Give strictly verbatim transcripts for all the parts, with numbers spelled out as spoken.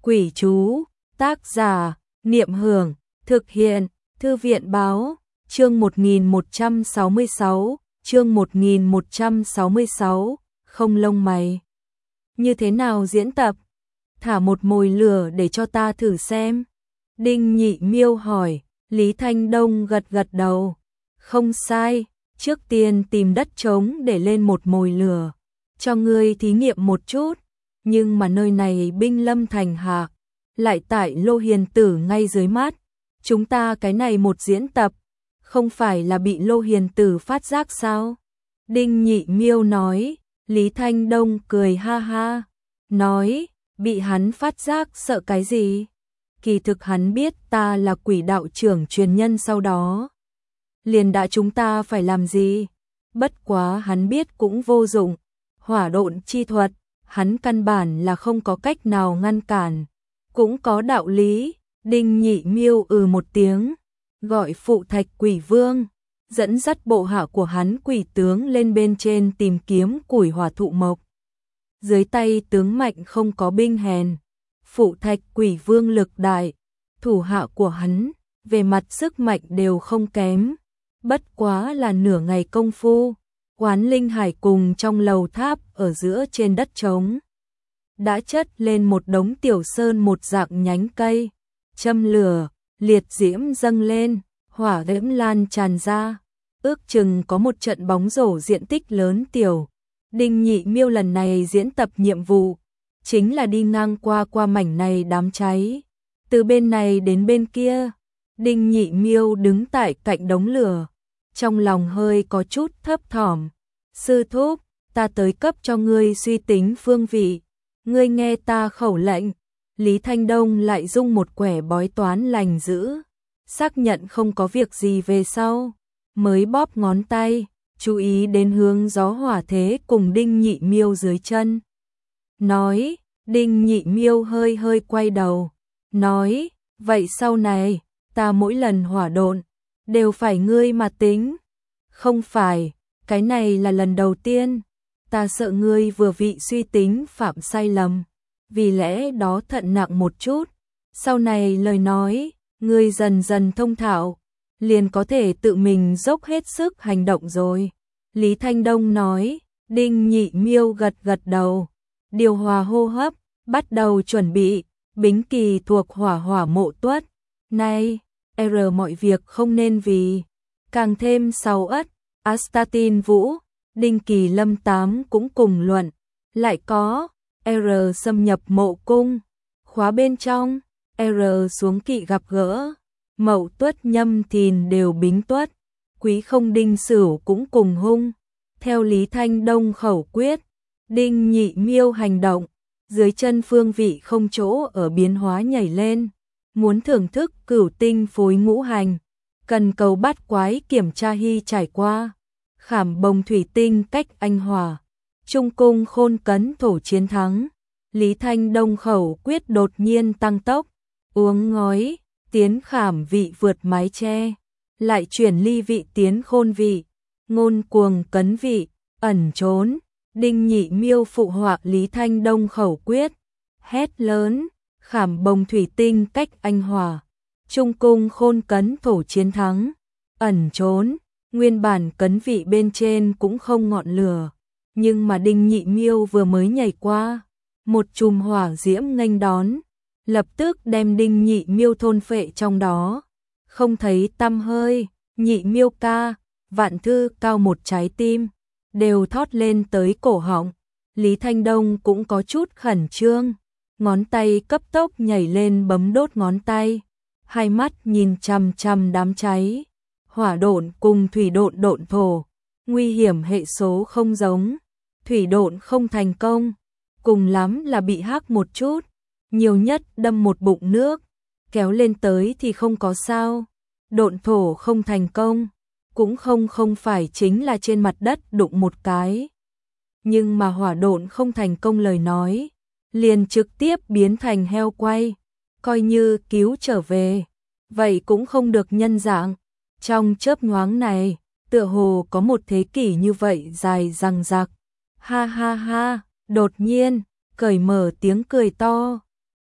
Quỷ chú, tác giả, Niệm Hưởng, thực hiện, Thư viện báo, chương một nghìn một trăm sáu mươi sáu, chương một nghìn một trăm sáu mươi sáu, không lông mày. Như thế nào diễn tập? Thả một mồi lửa để cho ta thử xem. Đinh Nhị Miêu hỏi, Lý Thanh Đông gật gật đầu. Không sai, trước tiên tìm đất trống để lên một mồi lửa. Cho ngươi thí nghiệm một chút. Nhưng mà nơi này binh lâm thành hạ, lại tại Lô Hiền Tử ngay dưới mắt. Chúng ta cái này một diễn tập, không phải là bị Lô Hiền Tử phát giác sao? Đinh Nhị Miêu nói. Lý Thanh Đông cười ha ha, nói, bị hắn phát giác sợ cái gì? Kỳ thực hắn biết ta là quỷ đạo trưởng truyền nhân sau đó. Liền đã chúng ta phải làm gì? Bất quá hắn biết cũng vô dụng. Hỏa độn chi thuật, hắn căn bản là không có cách nào ngăn cản. Cũng có đạo lý. Đinh Nhị Miêu ừ một tiếng, gọi phụ thạch quỷ vương, dẫn dắt bộ hạ của hắn quỷ tướng lên bên trên tìm kiếm củi hỏa thụ mộc. Dưới tay tướng mạnh không có binh hèn, phụ thạch quỷ vương lực đại, thủ hạ của hắn về mặt sức mạnh đều không kém. Bất quá là nửa ngày công phu, Oán Linh Hải cùng trong lầu tháp ở giữa trên đất trống đã chất lên một đống tiểu sơn một dạng nhánh cây, châm lửa, liệt diễm dâng lên, hỏa diễm lan tràn ra, ước chừng có một trận bóng rổ diện tích lớn tiểu. Đinh Nhị Miêu lần này diễn tập nhiệm vụ chính là đi ngang qua qua mảnh này đám cháy, từ bên này đến bên kia. Đinh Nhị Miêu đứng tại cạnh đống lửa, trong lòng hơi có chút thấp thỏm. Sư thúc, ta tới cấp cho ngươi suy tính phương vị, ngươi nghe ta khẩu lệnh. Lý Thanh Đông lại dung một quẻ bói toán lành dữ, xác nhận không có việc gì về sau, mới bóp ngón tay, chú ý đến hướng gió hỏa thế cùng Đinh Nhị Miêu dưới chân. Nói, Đinh Nhị Miêu hơi hơi quay đầu, nói, vậy sau này, ta mỗi lần hỏa độn, đều phải ngươi mà tính. Không phải, cái này là lần đầu tiên, ta sợ ngươi vừa vị suy tính phạm sai lầm. Vì lẽ đó thận nặng một chút, sau này lời nói, ngươi dần dần thông thạo, liền có thể tự mình dốc hết sức hành động rồi. Lý Thanh Đông nói. Đinh Nhị Miêu gật gật đầu, điều hòa hô hấp, bắt đầu chuẩn bị. Bính Kỳ thuộc hỏa hỏa mộ tuất, này, R mọi việc không nên vì, càng thêm sáu ất, Astatin Vũ, Đinh Kỳ Lâm Tám cũng cùng luận, lại có R xâm nhập mộ cung, khóa bên trong, R xuống kỵ gặp gỡ, Mậu Tuất Nhâm Thìn đều bính tuất, Quý Không Đinh Sửu cũng cùng hung. Theo Lý Thanh Đông khẩu quyết, Đinh Nhị Miêu hành động, dưới chân phương vị không chỗ ở biến hóa nhảy lên, muốn thưởng thức cửu tinh phối ngũ hành, cần cầu bát quái kiểm tra hy trải qua, khảm bồng thủy tinh cách anh hòa. Trung cung khôn cấn thổ chiến thắng. Lý Thanh Đông khẩu quyết đột nhiên tăng tốc, uống ngói, tiến khảm vị vượt mái che, lại chuyển ly vị tiến khôn vị, ngôn cuồng cấn vị, ẩn trốn. Đinh Nhị Miêu phụ họa Lý Thanh Đông khẩu quyết, hét lớn, khảm bồng thủy tinh cách anh hòa, trung cung khôn cấn thổ chiến thắng, ẩn trốn. Nguyên bản cấn vị bên trên cũng không ngọn lửa, nhưng mà Đinh Nhị Miêu vừa mới nhảy qua, một chùm hỏa diễm nghênh đón, lập tức đem Đinh Nhị Miêu thôn phệ trong đó, không thấy tăm hơi. Nhị Miêu ca, vạn thư cao một trái tim, đều thót lên tới cổ họng. Lý Thanh Đông cũng có chút khẩn trương, ngón tay cấp tốc nhảy lên bấm đốt ngón tay, hai mắt nhìn chằm chằm đám cháy. Hỏa độn cùng thủy độn độn thổ, nguy hiểm hệ số không giống, thủy độn không thành công, cùng lắm là bị hắc một chút, nhiều nhất đâm một bụng nước, kéo lên tới thì không có sao. Độn thổ không thành công, cũng không không phải chính là trên mặt đất đụng một cái. Nhưng mà hỏa độn không thành công lời nói, liền trực tiếp biến thành heo quay, coi như cứu trở về, vậy cũng không được nhân dạng. Trong chớp nhoáng này, tựa hồ có một thế kỷ như vậy dài dằng dặc. Ha ha ha, đột nhiên, cởi mở tiếng cười to,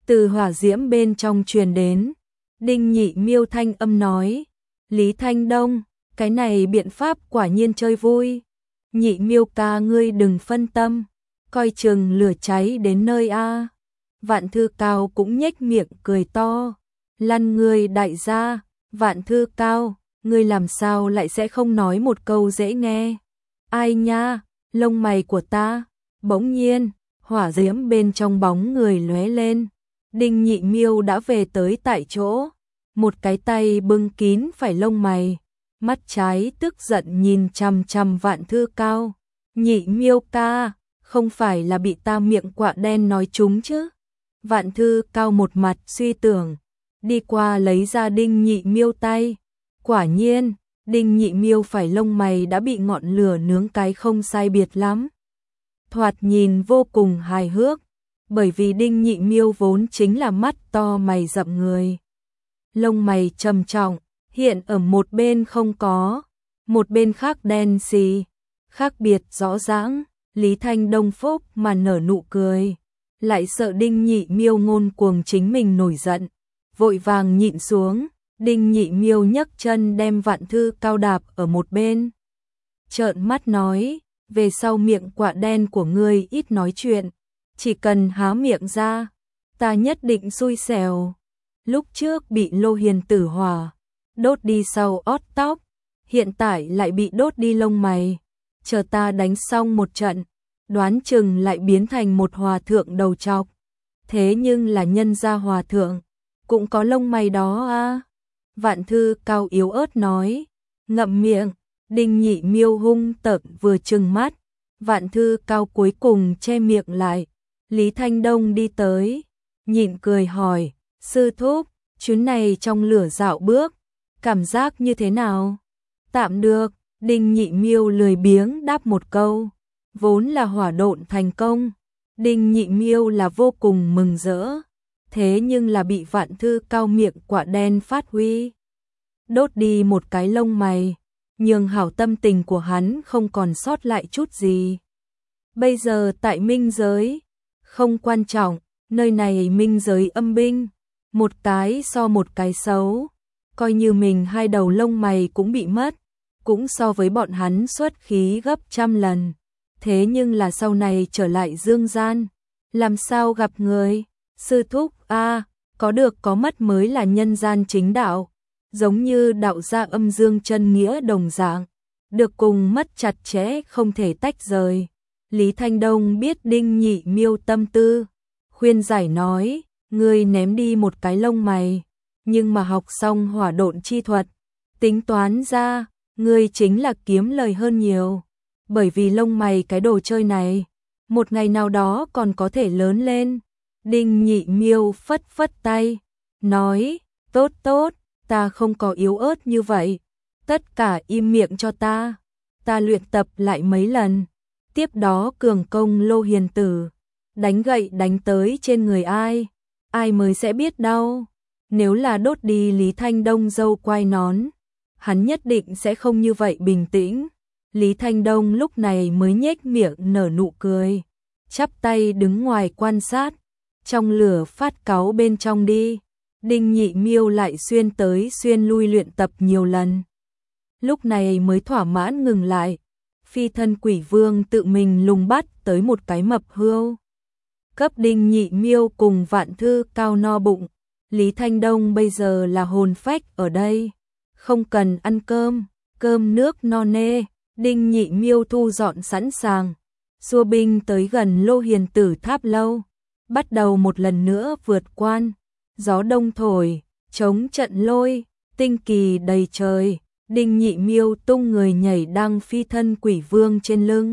Từ hỏa diễm bên trong truyền đến, Đinh Nhị Miêu thanh âm nói, Lý Thanh Đông, cái này biện pháp quả nhiên chơi vui. Nhị Miêu ca ngươi đừng phân tâm, coi chừng lửa cháy đến nơi a. Vạn Thư Cao cũng nhếch miệng cười to, lăn ngươi đại gia, Vạn Thư Cao, ngươi làm sao lại sẽ không nói một câu dễ nghe. Ai nha, lông mày của ta, bỗng nhiên, hỏa diễm bên trong bóng người lóe lên. Đinh Nhị Miêu đã về tới tại chỗ, một cái tay bưng kín phải lông mày, mắt trái tức giận nhìn chằm chằm Vạn Thư Cao. Nhị Miêu ca, không phải là bị ta miệng quạ đen nói trúng chứ? Vạn Thư Cao một mặt suy tưởng, đi qua lấy ra Đinh Nhị Miêu tay. Quả nhiên, Đinh Nhị Miêu phải lông mày đã bị ngọn lửa nướng cái không sai biệt lắm. Thoạt nhìn vô cùng hài hước, bởi vì Đinh Nhị Miêu vốn chính là mắt to mày rậm người. Lông mày trầm trọng, hiện ở một bên không có, một bên khác đen xì, khác biệt rõ ràng. Lý Thanh Đông phúc mà nở nụ cười, lại sợ Đinh Nhị Miêu ngôn cuồng chính mình nổi giận, vội vàng nhịn xuống. Đinh Nhị Miêu nhấc chân đem Vạn Thư Cao đạp ở một bên, trợn mắt nói, về sau miệng quạ đen của ngươi ít nói chuyện, chỉ cần há miệng ra, ta nhất định xui xẻo. Lúc trước bị Lô Hiền tử hỏa đốt đi sau ót tóc, hiện tại lại bị đốt đi lông mày, chờ ta đánh xong một trận, đoán chừng lại biến thành một hòa thượng đầu trọc. Thế nhưng là nhân gia hòa thượng cũng có lông mày đó a. Vạn Thư Cao yếu ớt nói, ngậm miệng. Đinh Nhị Miêu hung tợn vừa trừng mắt, Vạn Thư Cao cuối cùng che miệng lại. Lý Thanh Đông đi tới, nhịn cười hỏi, sư thúc, chuyến này trong lửa dạo bước, cảm giác như thế nào? Tạm được. Đinh Nhị Miêu lười biếng đáp một câu, vốn là hỏa độn thành công, Đinh Nhị Miêu là vô cùng mừng rỡ, thế nhưng là bị Vạn Thư Cao miệng quạ đen phát huy đốt đi một cái lông mày, nhường hảo tâm tình của hắn không còn sót lại chút gì. Bây giờ tại minh giới, không quan trọng, nơi này minh giới âm binh, một cái so một cái xấu, coi như mình hai đầu lông mày cũng bị mất, cũng so với bọn hắn xuất khí gấp trăm lần. Thế nhưng là sau này trở lại dương gian, làm sao gặp người? Sư thúc a, có được có mất mới là nhân gian chính đạo, giống như đạo gia âm dương chân nghĩa đồng dạng, được cùng mất chặt chẽ không thể tách rời. Lý Thanh Đông biết Đinh Nhị Miêu tâm tư, khuyên giải nói, ngươi ném đi một cái lông mày, nhưng mà học xong hỏa độn chi thuật, tính toán ra, ngươi chính là kiếm lời hơn nhiều, bởi vì lông mày cái đồ chơi này, một ngày nào đó còn có thể lớn lên. Đinh Nhị Miêu phất phất tay, nói, tốt tốt, ta không có yếu ớt như vậy, tất cả im miệng cho ta, ta luyện tập lại mấy lần. Tiếp đó cường công Lô Hiền tử, đánh gậy đánh tới trên người ai, ai mới sẽ biết đâu. Nếu là đốt đi Lý Thanh Đông râu quai nón, hắn nhất định sẽ không như vậy bình tĩnh. Lý Thanh Đông lúc này mới nhếch miệng nở nụ cười, chắp tay đứng ngoài quan sát, trong lửa phát cáu bên trong đi. Đinh Nhị Miêu lại xuyên tới xuyên lui luyện tập nhiều lần, lúc này mới thỏa mãn ngừng lại. Phi thân quỷ vương tự mình lùng bắt tới một cái mập hươu, cấp Đinh Nhị Miêu cùng Vạn Thư Cao no bụng. Lý Thanh Đông bây giờ là hồn phách ở đây, không cần ăn cơm, cơm nước no nê. Đinh Nhị Miêu thu dọn sẵn sàng, xua binh tới gần Lô Hiền tử tháp lâu, bắt đầu một lần nữa vượt quan. Gió đông thổi, chống trận lôi, tinh kỳ đầy trời. Đinh Nhị Miêu tung người nhảy đăng phi thân quỷ vương trên lưng,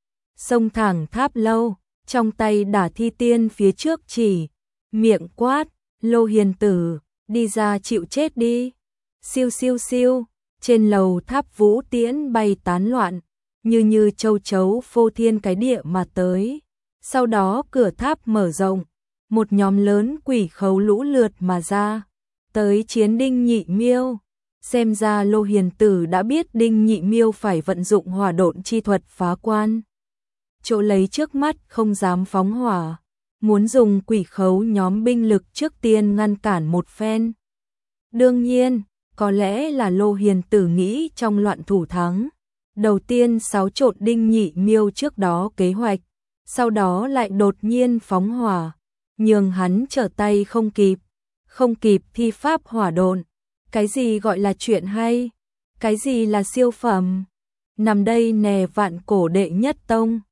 xông thẳng tháp lâu, trong tay đả thi tiên phía trước chỉ, miệng quát, Lô Hiền tử, đi ra chịu chết đi. Siêu siêu siêu, trên lầu tháp vũ tiễn bay tán loạn, như như châu chấu phô thiên cái địa mà tới. Sau đó cửa tháp mở rộng, một nhóm lớn quỷ khấu lũ lượt mà ra, tới chiến Đinh Nhị Miêu. Xem ra Lô Hiền tử đã biết Đinh Nhị Miêu phải vận dụng hỏa độn chi thuật phá quan, chỗ lấy trước mắt không dám phóng hỏa. muốn dùng quỷ khấu nhóm binh lực trước tiên ngăn cản một phen. Đương nhiên, có lẽ là Lô Hiền Tử nghĩ trong loạn thủ thắng. Đầu tiên xáo trộn Đinh Nhị Miêu trước đó kế hoạch, sau đó lại đột nhiên phóng hỏa, nhường hắn trở tay không kịp, không kịp thi pháp hỏa độn. Cái gì gọi là chuyện hay? Cái gì là siêu phẩm? Nằm đây nè vạn cổ đệ nhất tông.